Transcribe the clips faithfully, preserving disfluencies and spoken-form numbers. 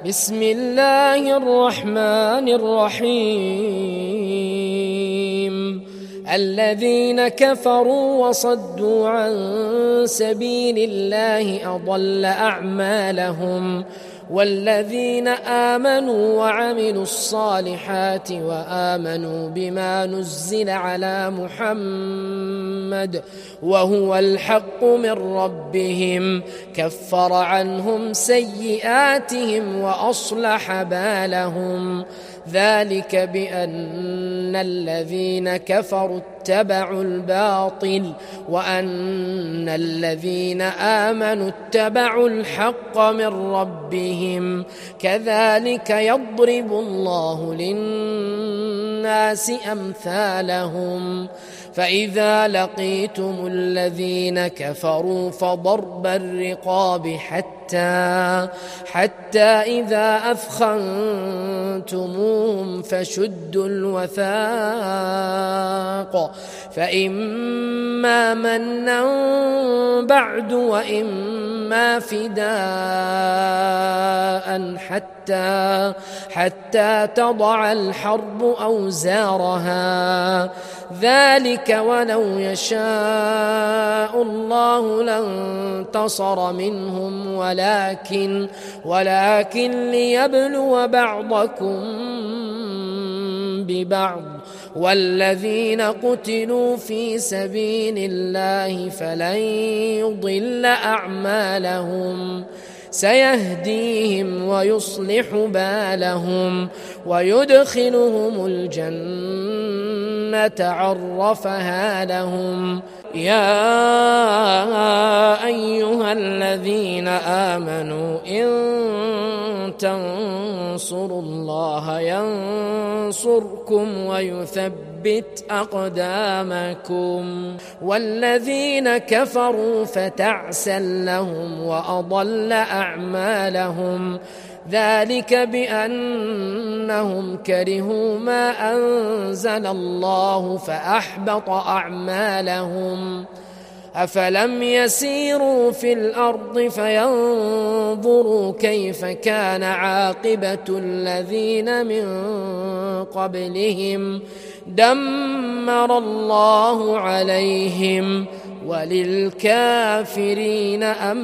بسم الله الرحمن الرحيم. الذين كفروا وصدوا عن سبيل الله أضل أعمالهم، والذين آمنوا وعملوا الصالحات وآمنوا بما نزل على محمد وهو الحق من ربهم كفر عنهم سيئاتهم وأصلح بالهم، ذلك بأن الذين كفروا اتبعوا الباطل وأن الذين آمنوا اتبعوا الحق من ربهم، كذلك يضرب الله للناس أمثالهم. فإذا لقيتم الذين كفروا فضرب الرقاب حتى حتى إذا أثخنتموهم فشدوا الوثاق، فإما منا بعد وإما فداء حتى حتى تضع الحرب أوزارها، ذلك ولو يشاء الله لانتصر منهم ولكن ولكن ليبلو بعضكم ببعض، والذين قتلوا في سبيل الله فلن يضل أعمالهم، سيهديهم ويصلح بالهم ويدخلهم الجنة عرفها لهم. يا أيها الذين آمنوا إن تنصروا الله ينصركم ويثبت أقدامكم، والذين كفروا فتعسا لهم وأضل أعمالهم، ذلك بأنهم كرهوا ما أنزل الله فأحبط أعمالهم. أفلم يسيروا في الأرض فينظروا كيف كان عاقبة الذين من قبلهم، دمر الله عليهم وللكافرين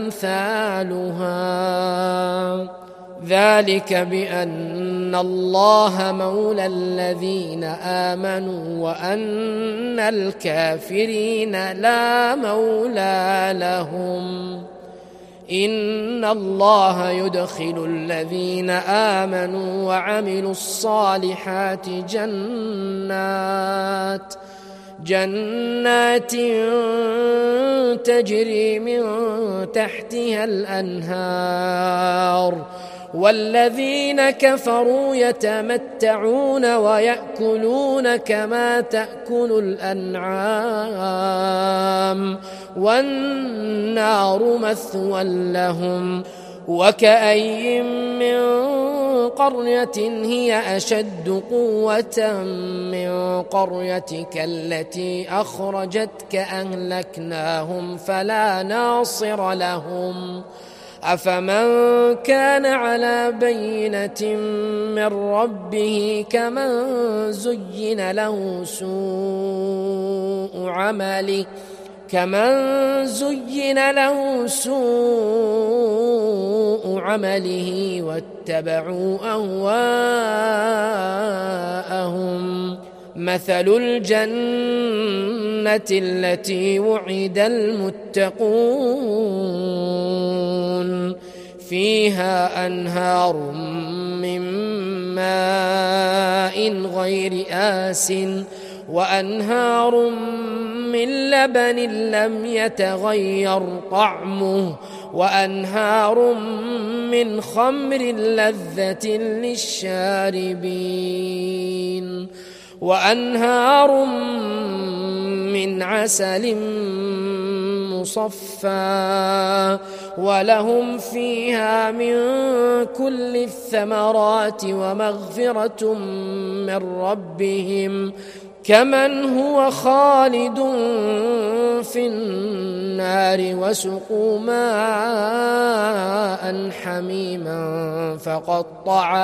أمثالها، ذلك بأن الله مولى الذين آمنوا وأن الكافرين لا مولى لهم. إن الله يدخل الذين آمنوا وعملوا الصالحات جنات جنات تجري من تحتها الأنهار، والذين كفروا يتمتعون ويأكلون كما تأكل الأنعام والنار مثوى لهم. وكأي من قرية هي أشد قوة من قريتك التي أخرجتك أهلكناهم فلا ناصر لهم. أفمن كان على بينة من ربه كمن زين له سوء عمله كمن زين له سوء عمله واتبعوا أهواءهم. مثل الجنة التي وعد المتقون فيها أنهار من ماء غير آسٍ وأنهار من لبن لم يتغير طعمه وأنهار من خمر لذة للشاربين وأنهار من عسل مصفى ولهم فيها من كل الثمرات ومغفرة من ربهم كمن هو خالد في النار وسقوا ماء حميما فقطع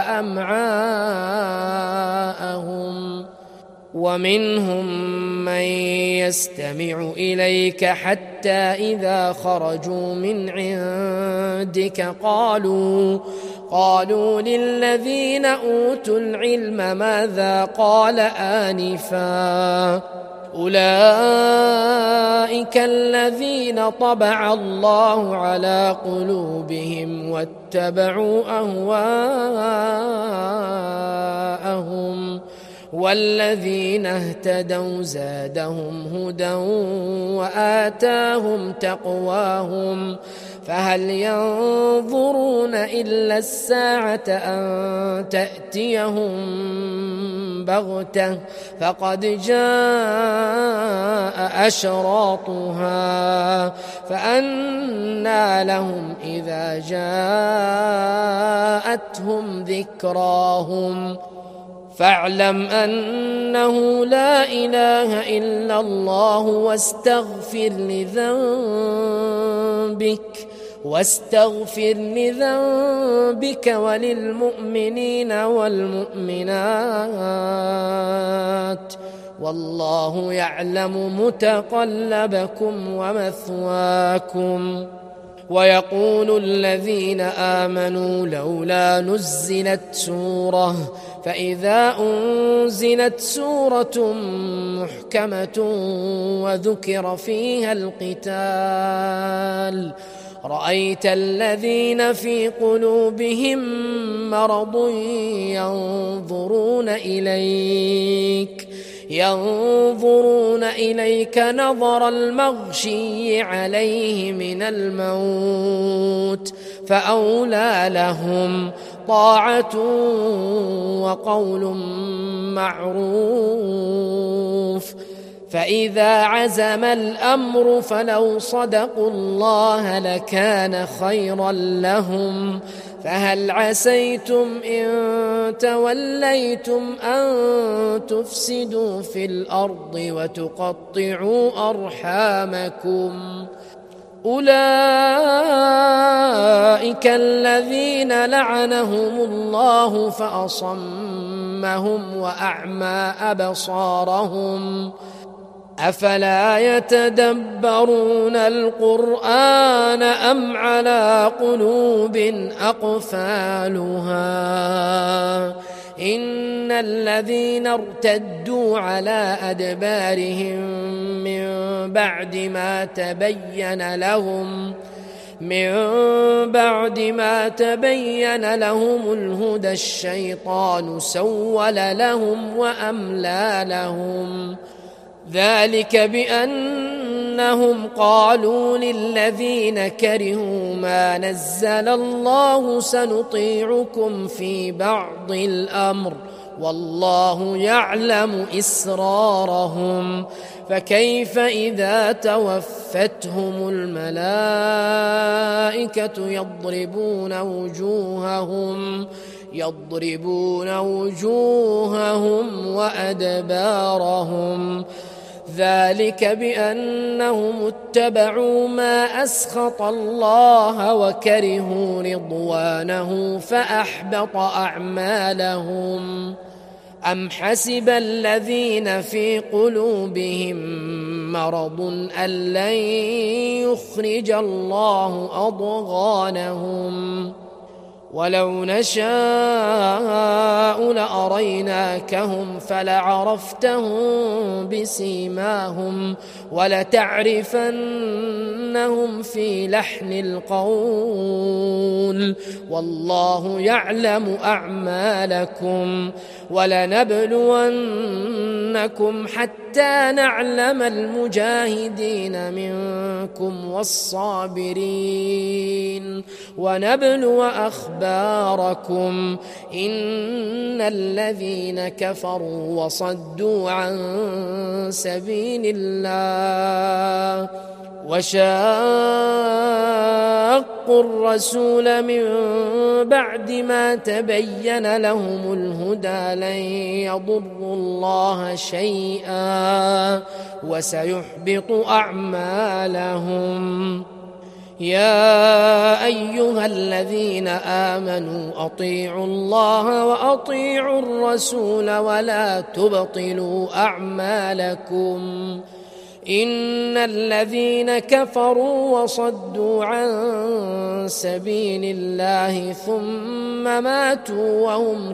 أمعاءهم ومنهم من يستمع إليك حتى إذا خرجوا من عندك قالوا قالوا للذين أوتوا العلم ماذا قال آنفا أولئك الذين طبع الله على قلوبهم واتبعوا أهواءهم والذين اهتدوا زادهم هدى وآتاهم تقواهم فهل ينظرون إلا الساعة أن تأتيهم بغتة فقد جاء أشراطها فأنى لهم إذا جاءتهم ذكراهم فاعلم أنه لا إله إلا الله واستغفر لذنبك واستغفر لذنبك وللمؤمنين والمؤمنات والله يعلم متقلبكم ومثواكم. ويقول الذين آمنوا لولا نزلت سورة فإذا أنزلت سورة محكمة وذكر فيها القتال رأيت الذين في قلوبهم مرض ينظرون إليك ينظرون إليك نظر المغشي عليه من الموت فأولى لهم طاعة وقول معروف فإذا عزم الأمر فلو صدقوا الله لكان خيرا لهم فهل عسيتم إن توليتم أن تفسدوا في الأرض وتقطعوا أرحامكم أولئك الذين لعنهم الله فأصمهم وأعمى أبصارهم أفلا يتدبرون القرآن أم على قلوب أقفالها إن الذين ارتدوا على أدبارهم من بعد ما تبين لهم من بعد ما تبين لهم الهدى الشيطان سول لهم وأملى لهم ذلك بأنهم قالوا للذين كرهوا ما نزل الله سنطيعكم في بعض الأمر والله يعلم إسرارهم فكيف إذا توفتهم الملائكة يضربون وجوههم يضربون وجوههم وأدبارهم ذلك بأنهم اتبعوا ما أسخط الله وكرهوا رضوانه فأحبط أعمالهم أم حسب الذين في قلوبهم مرض أن لن يخرج الله أضغانهم ولو نشاء لأريناكهم فلعرفتهم بسيماهم ولتعرفنهم في لحن القول والله يعلم أعمالكم ولنبلونكم حتى نعلم المجاهدين منكم والصابرين ونبلو أخباركم إن الذين كفروا وصدوا عن سبيل الله وشاقوا الرسول من بعد ما تبين لهم الهدى لن يضروا الله شيئا وسيحبط أعمالهم. يا أيها الذين آمنوا أطيعوا الله وأطيعوا الرسول ولا تبطلوا أعمالكم. إن الذين كفروا وصدوا عن سبيل الله ثم ماتوا وهم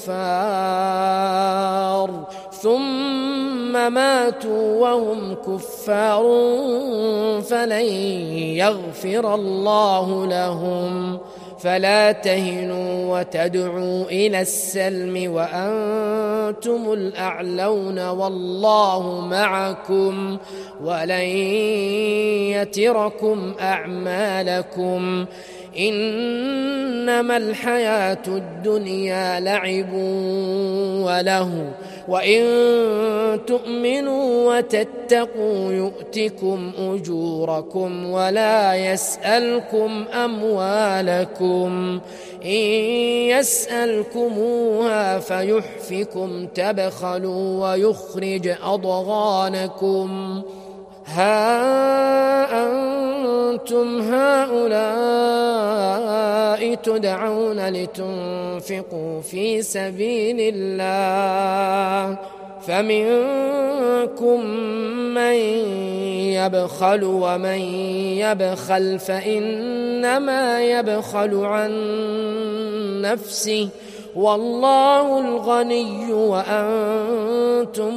كفار ثم ماتوا وهم كفار فلن يغفر الله لهم. فلا تهنوا وتدعوا إلى السلم وأنتم الأعلون والله معكم ولن يتركم أعمالكم. إنما الحياة الدنيا لعب وله وإن تؤمنوا وتتقوا يؤتكم أجوركم ولا يسألكم أموالكم. إن يسألكموها فيحفكم تبخلوا ويخرج أضغانكم. ها أنتم هؤلاء تدعون لتنفقوا في سبيل الله فمنكم من يبخل ومن يبخل فإنما يبخل عن نفسه والله الغني وأنتم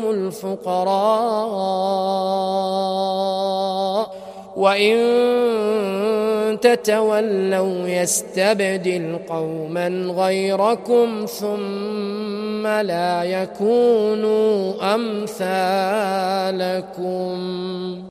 الفقراء وإن تتولوا يستبدل قوما غيركم ثم لا يكونوا أمثالكم.